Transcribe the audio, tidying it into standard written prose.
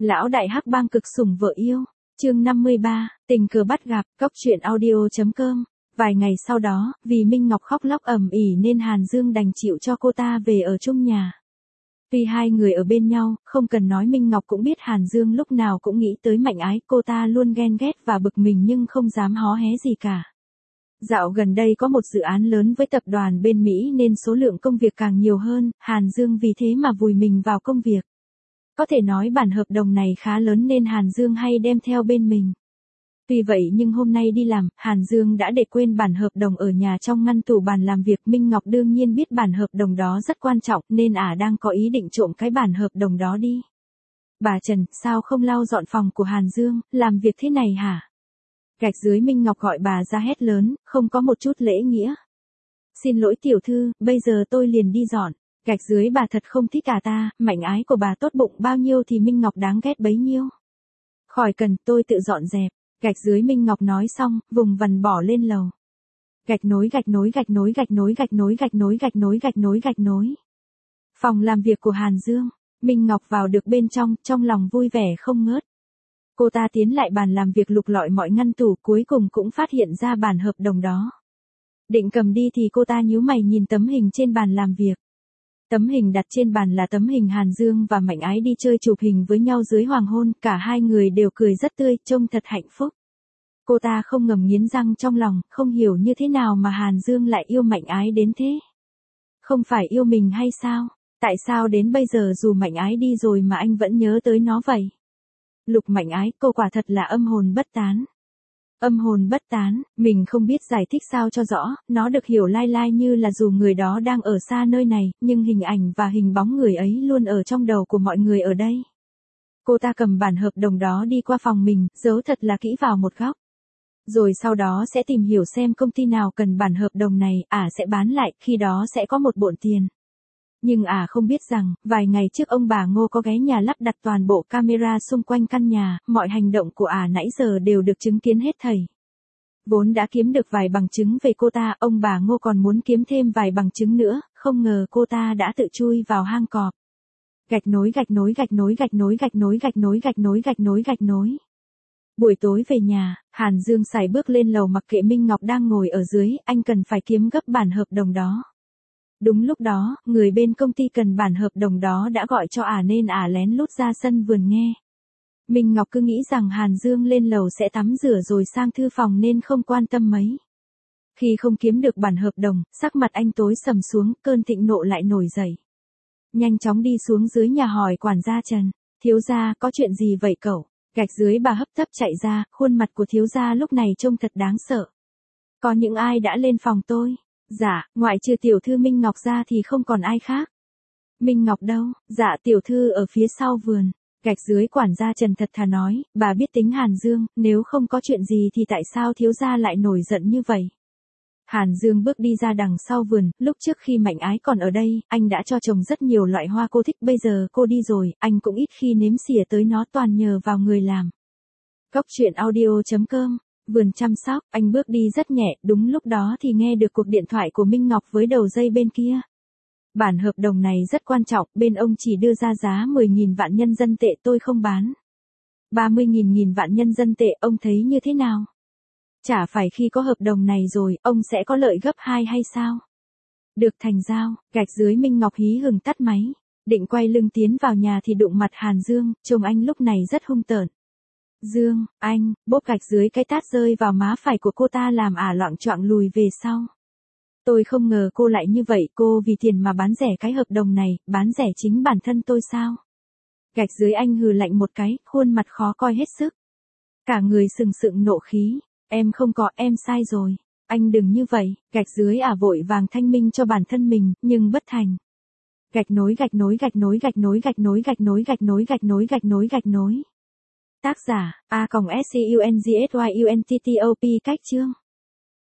Lão đại hắc bang cực sủng vợ yêu. Chương 53, tình cờ bắt gặp, cóc truyện audio.com. Vài ngày sau đó, vì Minh Ngọc khóc lóc ầm ĩ nên Hàn Dương đành chịu cho cô ta về ở chung nhà. Tuy hai người ở bên nhau, không cần nói Minh Ngọc cũng biết Hàn Dương lúc nào cũng nghĩ tới Mạnh Ái, cô ta luôn ghen ghét và bực mình nhưng không dám hó hé gì cả. Dạo gần đây có một dự án lớn với tập đoàn bên Mỹ nên số lượng công việc càng nhiều hơn, Hàn Dương vì thế mà vùi mình vào công việc. Có thể nói bản hợp đồng này khá lớn nên Hàn Dương hay đem theo bên mình. Tuy vậy nhưng hôm nay đi làm, Hàn Dương đã để quên bản hợp đồng ở nhà trong ngăn tủ bàn làm việc. Minh Ngọc đương nhiên biết bản hợp đồng đó rất quan trọng nên đang có ý định trộm cái bản hợp đồng đó đi. Bà Trần, sao không lau dọn phòng của Hàn Dương, làm việc thế này hả? Gạch dưới Minh Ngọc gọi bà ra hét lớn, không có một chút lễ nghĩa. Xin lỗi tiểu thư, bây giờ tôi liền đi dọn. Gạch dưới bà thật không thích ta, Mạnh Ái của bà tốt bụng bao nhiêu thì Minh Ngọc đáng ghét bấy nhiêu. Khỏi cần, tôi tự dọn dẹp. Gạch dưới Minh Ngọc nói xong, vùng vằng bỏ lên lầu. Gạch nối. Phòng làm việc của Hàn Dương. Minh Ngọc vào được bên trong lòng vui vẻ không ngớt. Cô ta tiến lại bàn làm việc lục lọi mọi ngăn tủ, cuối cùng cũng phát hiện ra bản hợp đồng đó. Định cầm đi thì cô ta nhíu mày nhìn tấm hình trên bàn làm việc. Tấm hình đặt trên bàn là tấm hình Hàn Dương và Mạnh Ái đi chơi chụp hình với nhau dưới hoàng hôn, cả hai người đều cười rất tươi, trông thật hạnh phúc. Cô ta không ngầm nghiến răng trong lòng, không hiểu như thế nào mà Hàn Dương lại yêu Mạnh Ái đến thế. Không phải yêu mình hay sao? Tại sao đến bây giờ dù Mạnh Ái đi rồi mà anh vẫn nhớ tới nó vậy? Lục Mạnh Ái, cô quả thật là âm hồn bất tán. Âm hồn bất tán, mình không biết giải thích sao cho rõ, nó được hiểu lai lai như là dù người đó đang ở xa nơi này, nhưng hình ảnh và hình bóng người ấy luôn ở trong đầu của mọi người ở đây. Cô ta cầm bản hợp đồng đó đi qua phòng mình, giấu thật là kỹ vào một góc. Rồi sau đó sẽ tìm hiểu xem công ty nào cần bản hợp đồng này, sẽ bán lại, khi đó sẽ có một bộn tiền. Nhưng không biết rằng, vài ngày trước ông bà Ngô có ghé nhà lắp đặt toàn bộ camera xung quanh căn nhà, mọi hành động của nãy giờ đều được chứng kiến hết thảy. Vốn đã kiếm được vài bằng chứng về cô ta, ông bà Ngô còn muốn kiếm thêm vài bằng chứng nữa, không ngờ cô ta đã tự chui vào hang cọp. Gạch nối. Buổi tối về nhà, Hàn Dương sải bước lên lầu mặc kệ Minh Ngọc đang ngồi ở dưới, anh cần phải kiếm gấp bản hợp đồng đó. Đúng lúc đó, người bên công ty cần bản hợp đồng đó đã gọi cho nên lén lút ra sân vườn nghe. Minh Ngọc cứ nghĩ rằng Hàn Dương lên lầu sẽ tắm rửa rồi sang thư phòng nên không quan tâm mấy. Khi không kiếm được bản hợp đồng, sắc mặt anh tối sầm xuống, cơn thịnh nộ lại nổi dậy. Nhanh chóng đi xuống dưới nhà hỏi quản gia Trần, thiếu gia có chuyện gì vậy cậu? Gạch dưới bà hấp tấp chạy ra, khuôn mặt của thiếu gia lúc này trông thật đáng sợ. Có những ai đã lên phòng tôi? Dạ, ngoại trừ tiểu thư Minh Ngọc ra thì không còn ai khác. Minh Ngọc đâu? Dạ tiểu thư ở phía sau vườn. Gạch dưới quản gia Trần thật thà nói, bà biết tính Hàn Dương, nếu không có chuyện gì thì tại sao thiếu gia lại nổi giận như vậy? Hàn Dương bước đi ra đằng sau vườn, lúc trước khi Mạnh Ái còn ở đây, anh đã cho trồng rất nhiều loại hoa cô thích, bây giờ cô đi rồi, anh cũng ít khi nếm xỉa tới nó, toàn nhờ vào người làm. Cóc truyện audio.com. Vườn chăm sóc, anh bước đi rất nhẹ, đúng lúc đó thì nghe được cuộc điện thoại của Minh Ngọc với đầu dây bên kia. Bản hợp đồng này rất quan trọng, bên ông chỉ đưa ra giá 10.000 vạn nhân dân tệ, tôi không bán. 30.000 vạn nhân dân tệ, ông thấy như thế nào? Chả phải khi có hợp đồng này rồi, ông sẽ có lợi gấp 2 hay sao? Được thành giao, gạch dưới Minh Ngọc hí hửng tắt máy, định quay lưng tiến vào nhà thì đụng mặt Hàn Dương, trông anh lúc này rất hung tợn. Dương, anh, bốp gạch dưới cái tát rơi vào má phải của cô ta làm loạng choạng lùi về sau. Tôi không ngờ cô lại như vậy, cô vì tiền mà bán rẻ cái hợp đồng này, bán rẻ chính bản thân tôi sao? Gạch dưới anh hừ lạnh một cái, khuôn mặt khó coi hết sức. Cả người sừng sững nộ khí, em không có, em sai rồi. Anh đừng như vậy, gạch dưới vội vàng thanh minh cho bản thân mình, nhưng bất thành. Gạch nối. Tác giả, A-Còng-SCUNGSYUNTTOP cách chương.